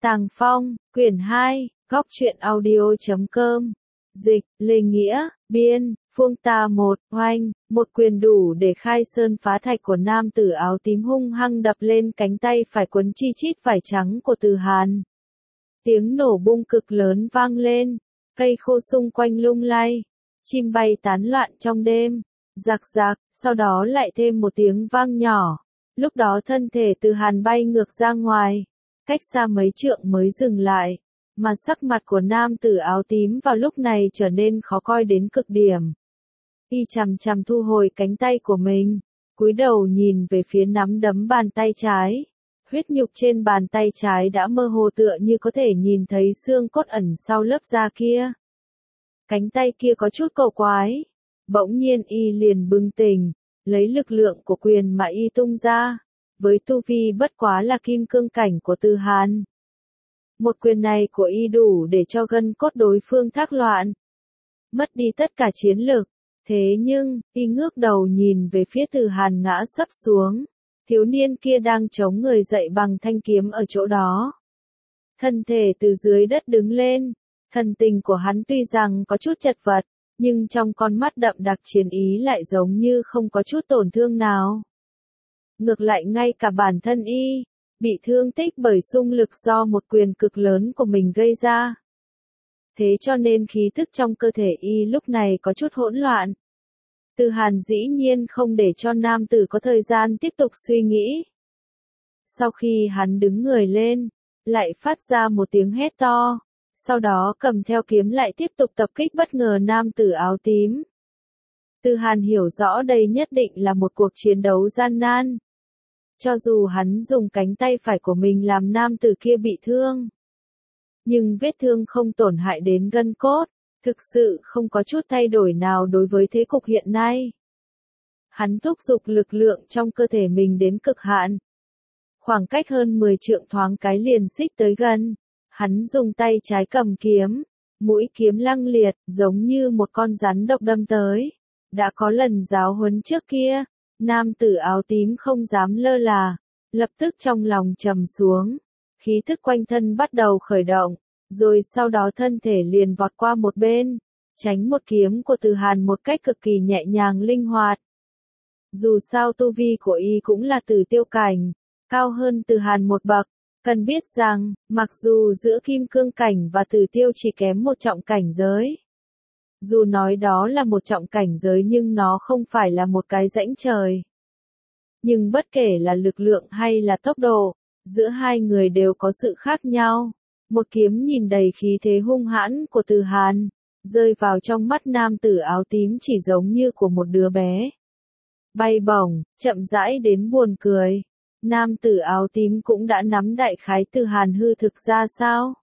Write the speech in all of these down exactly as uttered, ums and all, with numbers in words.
Tàng Phong, quyển hai, góc truyện audio chấm com. Dịch, Lê Nghĩa, biên, Phương Ta một, oanh, một quyền đủ để khai sơn phá thạch của nam tử áo tím hung hăng đập lên cánh tay phải quấn chi chít vải trắng của Từ Hàn. Tiếng nổ bung cực lớn vang lên, cây khô xung quanh lung lay, chim bay tán loạn trong đêm, rạc rạc, sau đó lại thêm một tiếng vang nhỏ. Lúc đó thân thể Từ Hàn bay ngược ra ngoài, cách xa mấy trượng mới dừng lại, mà sắc mặt của nam tử áo tím vào lúc này trở nên khó coi đến cực điểm. Y chằm chằm thu hồi cánh tay của mình, cúi đầu nhìn về phía nắm đấm bàn tay trái. Huyết nhục trên bàn tay trái đã mơ hồ tựa như có thể nhìn thấy xương cốt ẩn sau lớp da kia. Cánh tay kia có chút cầu quái. Bỗng nhiên y liền bừng tỉnh, lấy lực lượng của quyền mà y tung ra, với tu vi bất quá là kim cương cảnh của Từ Hàn. Một quyền này của y đủ để cho gân cốt đối phương thác loạn, mất đi tất cả chiến lực. Thế nhưng, y ngước đầu nhìn về phía Từ Hàn ngã sấp xuống, thiếu niên kia đang chống người dậy bằng thanh kiếm ở chỗ đó. Thân thể từ dưới đất đứng lên, thần tình của hắn tuy rằng có chút chật vật, nhưng trong con mắt đậm đặc chiến ý lại giống như không có chút tổn thương nào. Ngược lại ngay cả bản thân y, bị thương tích bởi xung lực do một quyền cực lớn của mình gây ra. Thế cho nên khí thức trong cơ thể y lúc này có chút hỗn loạn. Từ Hàn dĩ nhiên không để cho nam tử có thời gian tiếp tục suy nghĩ. Sau khi hắn đứng người lên, lại phát ra một tiếng hét to, sau đó cầm theo kiếm lại tiếp tục tập kích bất ngờ nam tử áo tím. Từ Hàn hiểu rõ đây nhất định là một cuộc chiến đấu gian nan. Cho dù hắn dùng cánh tay phải của mình làm nam tử kia bị thương, nhưng vết thương không tổn hại đến gân cốt, thực sự không có chút thay đổi nào đối với thế cục hiện nay. Hắn thúc giục lực lượng trong cơ thể mình đến cực hạn. Khoảng cách hơn mười trượng thoáng cái liền xích tới gần, hắn dùng tay trái cầm kiếm, mũi kiếm lăng liệt, giống như một con rắn độc đâm tới. Đã có lần giáo huấn trước kia, nam tử áo tím không dám lơ là, lập tức trong lòng trầm xuống, khí thức quanh thân bắt đầu khởi động, rồi sau đó thân thể liền vọt qua một bên, tránh một kiếm của Từ Hàn một cách cực kỳ nhẹ nhàng linh hoạt. Dù sao tu vi của y cũng là tử tiêu cảnh, cao hơn Từ Hàn một bậc, cần biết rằng, mặc dù giữa kim cương cảnh và tử tiêu chỉ kém một trọng cảnh giới. Dù nói đó là một trọng cảnh giới nhưng nó không phải là một cái rãnh trời. Nhưng bất kể là lực lượng hay là tốc độ, giữa hai người đều có sự khác nhau. Một kiếm nhìn đầy khí thế hung hãn của Từ Hàn, rơi vào trong mắt nam tử áo tím chỉ giống như của một đứa bé. Bay bổng, chậm rãi đến buồn cười. Nam tử áo tím cũng đã nắm đại khái Từ Hàn hư thực ra sao.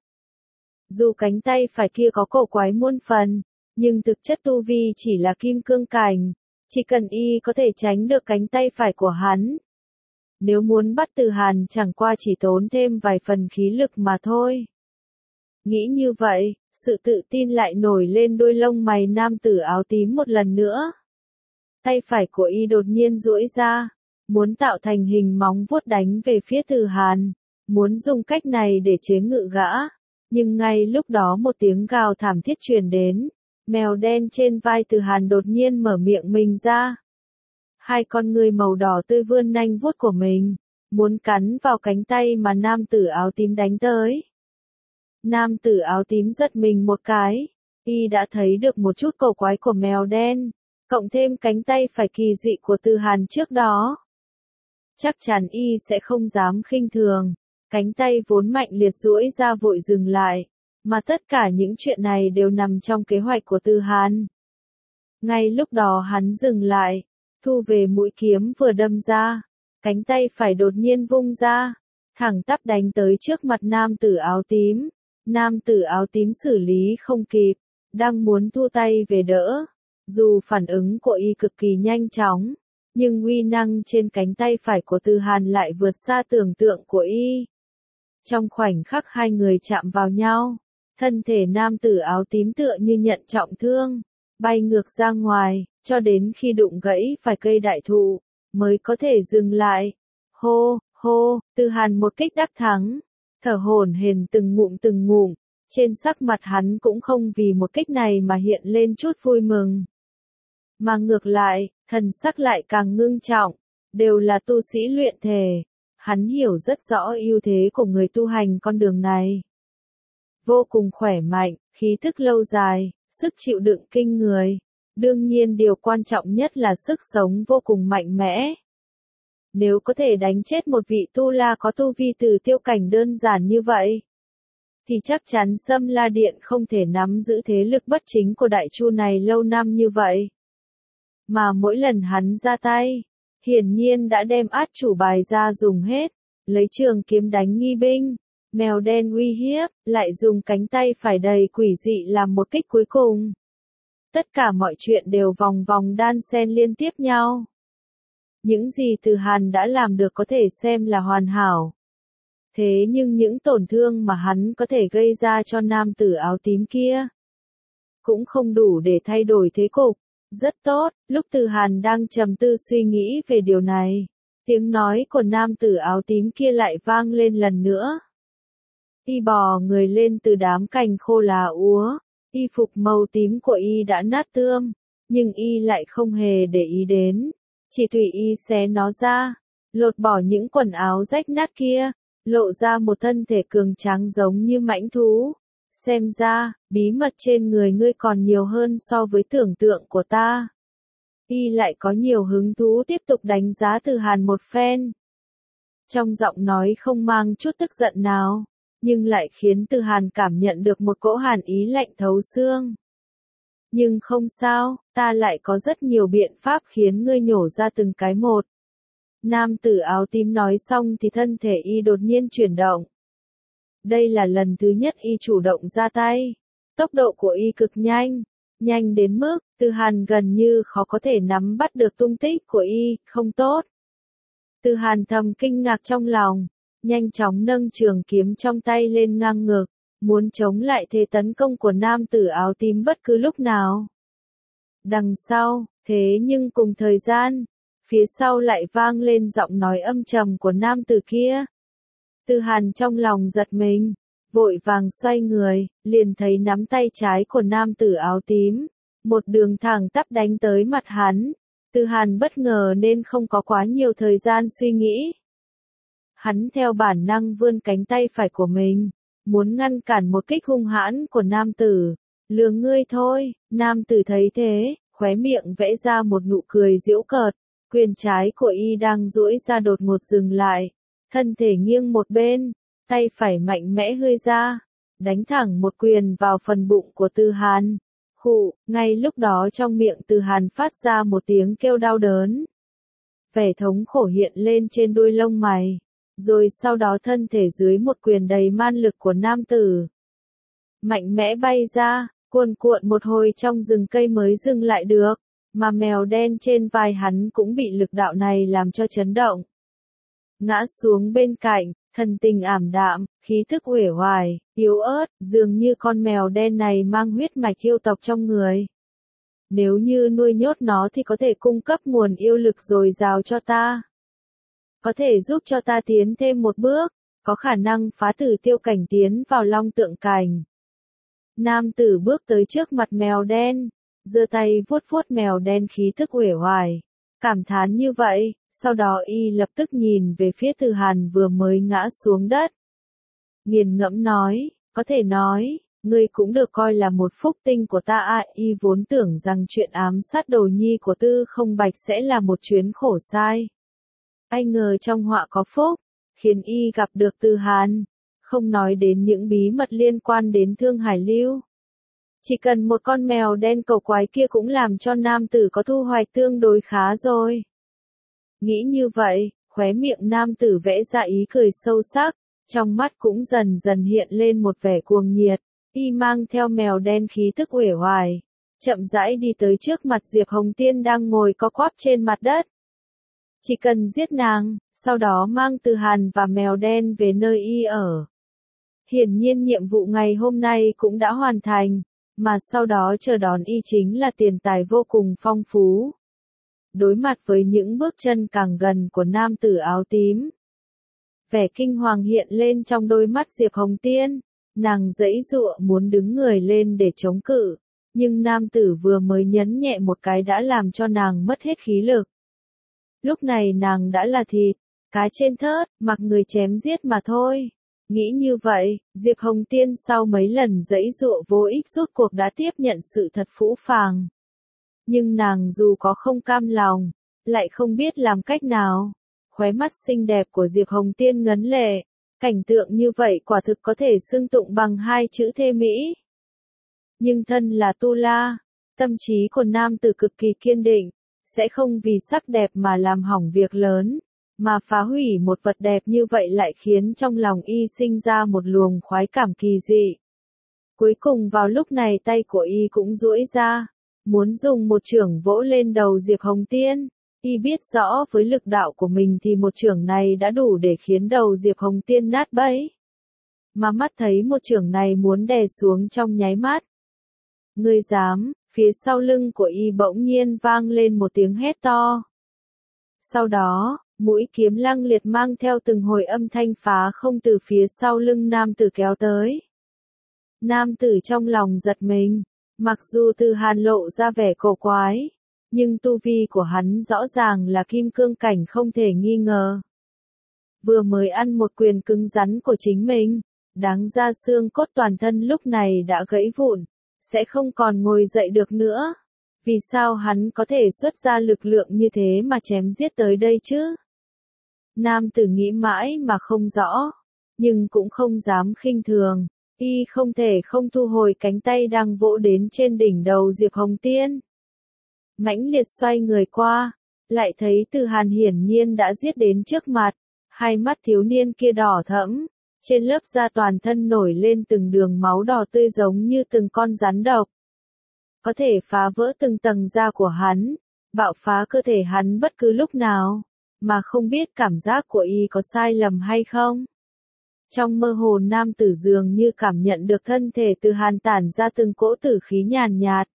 Dù cánh tay phải kia có cổ quái muôn phần, nhưng thực chất tu vi chỉ là kim cương cảnh, chỉ cần y có thể tránh được cánh tay phải của hắn. Nếu muốn bắt Từ Hàn chẳng qua chỉ tốn thêm vài phần khí lực mà thôi. Nghĩ như vậy, sự tự tin lại nổi lên đôi lông mày nam tử áo tím một lần nữa. Tay phải của y đột nhiên duỗi ra, muốn tạo thành hình móng vuốt đánh về phía Từ Hàn, muốn dùng cách này để chế ngự gã. Nhưng ngay lúc đó một tiếng gào thảm thiết truyền đến, mèo đen trên vai Từ Hàn đột nhiên mở miệng mình ra. Hai con người màu đỏ tươi vươn nanh vuốt của mình, muốn cắn vào cánh tay mà nam tử áo tím đánh tới. Nam tử áo tím giật mình một cái, y đã thấy được một chút cổ quái của mèo đen, cộng thêm cánh tay phải kỳ dị của Từ Hàn trước đó. Chắc chắn y sẽ không dám khinh thường, cánh tay vốn mạnh liệt duỗi ra vội dừng lại, mà tất cả những chuyện này đều nằm trong kế hoạch của Từ Hàn. Ngay lúc đó hắn dừng lại, thu về mũi kiếm vừa đâm ra, cánh tay phải đột nhiên vung ra, thẳng tắp đánh tới trước mặt nam tử áo tím. Nam tử áo tím xử lý không kịp, đang muốn thu tay về đỡ. Dù phản ứng của y cực kỳ nhanh chóng, nhưng uy năng trên cánh tay phải của Từ Hàn lại vượt xa tưởng tượng của y. Trong khoảnh khắc hai người chạm vào nhau, thân thể nam tử áo tím tựa như nhận trọng thương, bay ngược ra ngoài, cho đến khi đụng gãy phải cây đại thụ, mới có thể dừng lại. Hô, hô, Từ Hàn một kích đắc thắng. thở hổn hển từng ngụm từng ngụm, trên sắc mặt hắn cũng không vì một kích này mà hiện lên chút vui mừng. Mà ngược lại, thần sắc lại càng ngưng trọng, đều là tu sĩ luyện thể, hắn hiểu rất rõ ưu thế của người tu hành con đường này. Vô cùng khỏe mạnh, khí thức lâu dài, sức chịu đựng kinh người, đương nhiên điều quan trọng nhất là sức sống vô cùng mạnh mẽ. Nếu có thể đánh chết một vị tu la có tu vi từ tiêu cảnh đơn giản như vậy, thì chắc chắn Sâm La Điện không thể nắm giữ thế lực bất chính của Đại Chu này lâu năm như vậy. Mà mỗi lần hắn ra tay, hiển nhiên đã đem át chủ bài ra dùng hết, lấy trường kiếm đánh nghi binh, mèo đen uy hiếp, lại dùng cánh tay phải đầy quỷ dị làm một kích cuối cùng. Tất cả mọi chuyện đều vòng vòng đan xen liên tiếp nhau. Những gì Từ Hàn đã làm được có thể xem là hoàn hảo. Thế nhưng những tổn thương mà hắn có thể gây ra cho nam tử áo tím kia, cũng không đủ để thay đổi thế cục. Rất tốt, lúc Từ Hàn đang trầm tư suy nghĩ về điều này, tiếng nói của nam tử áo tím kia lại vang lên lần nữa. Y bò người lên từ đám cành khô lá úa, y phục màu tím của y đã nát tươm, nhưng y lại không hề để ý đến, chỉ tùy y xé nó ra, lột bỏ những quần áo rách nát kia, lộ ra một thân thể cường tráng giống như mãnh thú. Xem ra, bí mật trên người ngươi còn nhiều hơn so với tưởng tượng của ta. Y lại có nhiều hứng thú tiếp tục đánh giá Từ Hàn một phen. Trong giọng nói không mang chút tức giận nào, nhưng lại khiến Từ Hàn cảm nhận được một cỗ hàn ý lạnh thấu xương. Nhưng không sao, ta lại có rất nhiều biện pháp khiến ngươi nhổ ra từng cái một. Nam tử áo tím nói xong thì thân thể y đột nhiên chuyển động. Đây là lần thứ nhất y chủ động ra tay. Tốc độ của y cực nhanh, nhanh đến mức Từ Hàn gần như khó có thể nắm bắt được tung tích của y, không tốt. Từ Hàn thầm kinh ngạc trong lòng, nhanh chóng nâng trường kiếm trong tay lên ngang ngực, muốn chống lại thế tấn công của nam tử áo tím bất cứ lúc nào. Đằng sau, thế nhưng cùng thời gian, phía sau lại vang lên giọng nói âm trầm của nam tử kia. Từ Hàn trong lòng giật mình, vội vàng xoay người, liền thấy nắm tay trái của nam tử áo tím, một đường thẳng tắp đánh tới mặt hắn. Từ Hàn bất ngờ nên không có quá nhiều thời gian suy nghĩ. Hắn theo bản năng vươn cánh tay phải của mình, muốn ngăn cản một kích hung hãn của nam tử. Lừa ngươi thôi, nam tử thấy thế, khóe miệng vẽ ra một nụ cười giễu cợt, quyền trái của y đang duỗi ra đột ngột dừng lại, thân thể nghiêng một bên, tay phải mạnh mẽ hơi ra, đánh thẳng một quyền vào phần bụng của Từ Hàn. Khụ, ngay lúc đó trong miệng Từ Hàn phát ra một tiếng kêu đau đớn. Vẻ thống khổ hiện lên trên đuôi lông mày, rồi sau đó thân thể dưới một quyền đầy man lực của nam tử mạnh mẽ bay ra, cuồn cuộn một hồi trong rừng cây mới dừng lại được, mà mèo đen trên vai hắn cũng bị lực đạo này làm cho chấn động. Ngã xuống bên cạnh, thần tình ảm đạm, khí thức uể oải, yếu ớt, dường như con mèo đen này mang huyết mạch yêu tộc trong người. Nếu như nuôi nhốt nó thì có thể cung cấp nguồn yêu lực dồi dào cho ta. Có thể giúp cho ta tiến thêm một bước, có khả năng phá tử tiêu cảnh tiến vào long tượng cảnh. Nam tử bước tới trước mặt mèo đen, giơ tay vuốt vuốt mèo đen khí thức uể oải, cảm thán như vậy, sau đó y lập tức nhìn về phía Từ Hàn vừa mới ngã xuống đất. Nghiền ngẫm nói, có thể nói, ngươi cũng được coi là một phúc tinh của ta à, y vốn tưởng rằng chuyện ám sát đồ nhi của Tư Không Bạch sẽ là một chuyến khổ sai. Ai ngờ trong họa có phúc, khiến y gặp được Từ Hàn, không nói đến những bí mật liên quan đến Thương Hải Lưu. Chỉ cần một con mèo đen cầu quái kia cũng làm cho nam tử có thu hoạch tương đối khá rồi. Nghĩ như vậy, khóe miệng nam tử vẽ ra ý cười sâu sắc, trong mắt cũng dần dần hiện lên một vẻ cuồng nhiệt, y mang theo mèo đen khí thức uể oải, chậm rãi đi tới trước mặt Diệp Hồng Tiên đang ngồi co quắp trên mặt đất. Chỉ cần giết nàng, sau đó mang Từ Hàn và mèo đen về nơi y ở. Hiển nhiên nhiệm vụ ngày hôm nay cũng đã hoàn thành, mà sau đó chờ đón y chính là tiền tài vô cùng phong phú. Đối mặt với những bước chân càng gần của nam tử áo tím, Vẻ kinh hoàng hiện lên trong đôi mắt Diệp Hồng Tiên, nàng giãy giụa muốn đứng người lên để chống cự, nhưng nam tử vừa mới nhấn nhẹ một cái đã làm cho nàng mất hết khí lực. Lúc này nàng đã là thịt, cá trên thớt, mặc người chém giết mà thôi. Nghĩ như vậy, Diệp Hồng Tiên sau mấy lần giãy giụa vô ích rốt cuộc đã tiếp nhận sự thật phũ phàng. Nhưng nàng dù có không cam lòng, lại không biết làm cách nào. Khóe mắt xinh đẹp của Diệp Hồng Tiên ngấn lệ, cảnh tượng như vậy quả thực có thể xưng tụng bằng hai chữ thê mỹ. Nhưng thân là tu la, tâm trí của nam tử cực kỳ kiên định, sẽ không vì sắc đẹp mà làm hỏng việc lớn, mà phá hủy một vật đẹp như vậy lại khiến trong lòng y sinh ra một luồng khoái cảm kỳ dị. Cuối cùng vào lúc này tay của y cũng duỗi ra, muốn dùng một chưởng vỗ lên đầu Diệp Hồng Tiên. Y biết rõ với lực đạo của mình thì một chưởng này đã đủ để khiến đầu Diệp Hồng Tiên nát bấy. Mà mắt thấy một chưởng này muốn đè xuống trong nháy mắt. Ngươi dám, phía sau lưng của y bỗng nhiên vang lên một tiếng hét to. Sau đó, mũi kiếm lăng liệt mang theo từng hồi âm thanh phá không từ phía sau lưng nam tử kéo tới. Nam tử trong lòng giật mình, mặc dù Từ Hàn lộ ra vẻ cổ quái, nhưng tu vi của hắn rõ ràng là kim cương cảnh không thể nghi ngờ. Vừa mới ăn một quyền cứng rắn của chính mình, đáng ra xương cốt toàn thân lúc này đã gãy vụn, sẽ không còn ngồi dậy được nữa. Vì sao hắn có thể xuất ra lực lượng như thế mà chém giết tới đây chứ? Nam tử nghĩ mãi mà không rõ, nhưng cũng không dám khinh thường, y không thể không thu hồi cánh tay đang vỗ đến trên đỉnh đầu Diệp Hồng Tiên. Mãnh liệt xoay người qua, lại thấy Từ Hàn hiển nhiên đã giết đến trước mặt, hai mắt thiếu niên kia đỏ thẫm, trên lớp da toàn thân nổi lên từng đường máu đỏ tươi giống như từng con rắn độc. Có thể phá vỡ từng tầng da của hắn, bạo phá cơ thể hắn bất cứ lúc nào, mà không biết cảm giác của y có sai lầm hay không. Trong mơ hồ nam tử dường như cảm nhận được thân thể Từ Hàn tản ra từng cỗ tử khí nhàn nhạt.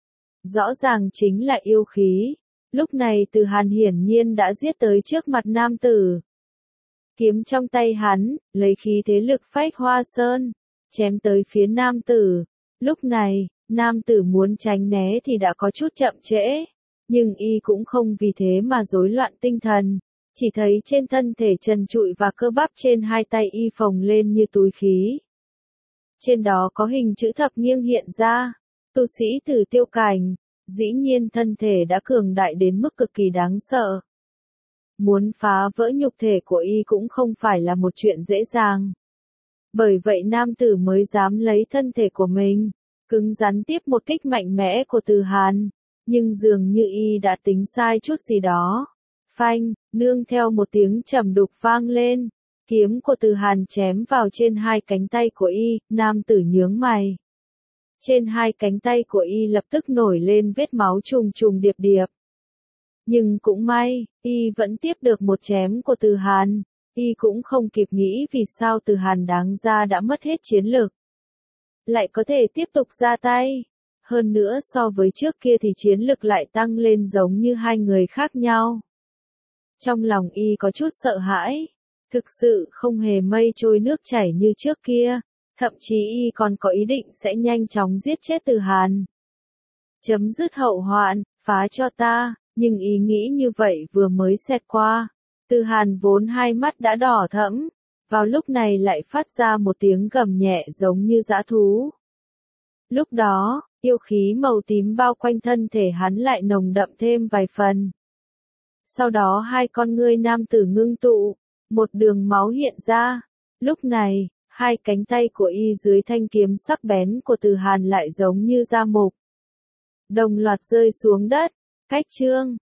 Rõ ràng chính là yêu khí. Lúc này Từ Hàn hiển nhiên đã giết tới trước mặt nam tử. Kiếm trong tay hắn, lấy khí thế lực phách hoa sơn, chém tới phía nam tử. Lúc này, nam tử muốn tránh né thì đã có chút chậm trễ, nhưng y cũng không vì thế mà rối loạn tinh thần, chỉ thấy trên thân thể trần trụi và cơ bắp trên hai tay y phồng lên như túi khí. Trên đó có hình chữ thập nghiêng hiện ra, tu sĩ Tử Tiêu cảnh, dĩ nhiên thân thể đã cường đại đến mức cực kỳ đáng sợ. Muốn phá vỡ nhục thể của y cũng không phải là một chuyện dễ dàng. Bởi vậy nam tử mới dám lấy thân thể của mình, cứng rắn tiếp một kích mạnh mẽ của Từ Hàn, nhưng dường như y đã tính sai chút gì đó. Phanh, nương theo một tiếng trầm đục vang lên, kiếm của Từ Hàn chém vào trên hai cánh tay của y, nam tử nhướng mày. Trên hai cánh tay của y lập tức nổi lên vết máu trùng trùng điệp điệp. Nhưng cũng may, y vẫn tiếp được một chém của Từ Hàn, y cũng không kịp nghĩ vì sao Từ Hàn đáng ra đã mất hết chiến lực. Lại có thể tiếp tục ra tay. Hơn nữa so với trước kia thì chiến lực lại tăng lên giống như hai người khác nhau. Trong lòng y có chút sợ hãi, thực sự không hề mây trôi nước chảy như trước kia, thậm chí y còn có ý định sẽ nhanh chóng giết chết Từ Hàn. Chấm dứt hậu hoạn, phá cho ta, nhưng ý nghĩ như vậy vừa mới xẹt qua, Từ Hàn vốn hai mắt đã đỏ thẫm, vào lúc này lại phát ra một tiếng gầm nhẹ giống như dã thú. Lúc đó, yêu khí màu tím bao quanh thân thể hắn lại nồng đậm thêm vài phần. Sau đó hai con ngươi nam tử ngưng tụ, một đường máu hiện ra. Lúc này, hai cánh tay của y dưới thanh kiếm sắc bén của Từ Hàn lại giống như da mục. Đồng loạt rơi xuống đất, cách chương.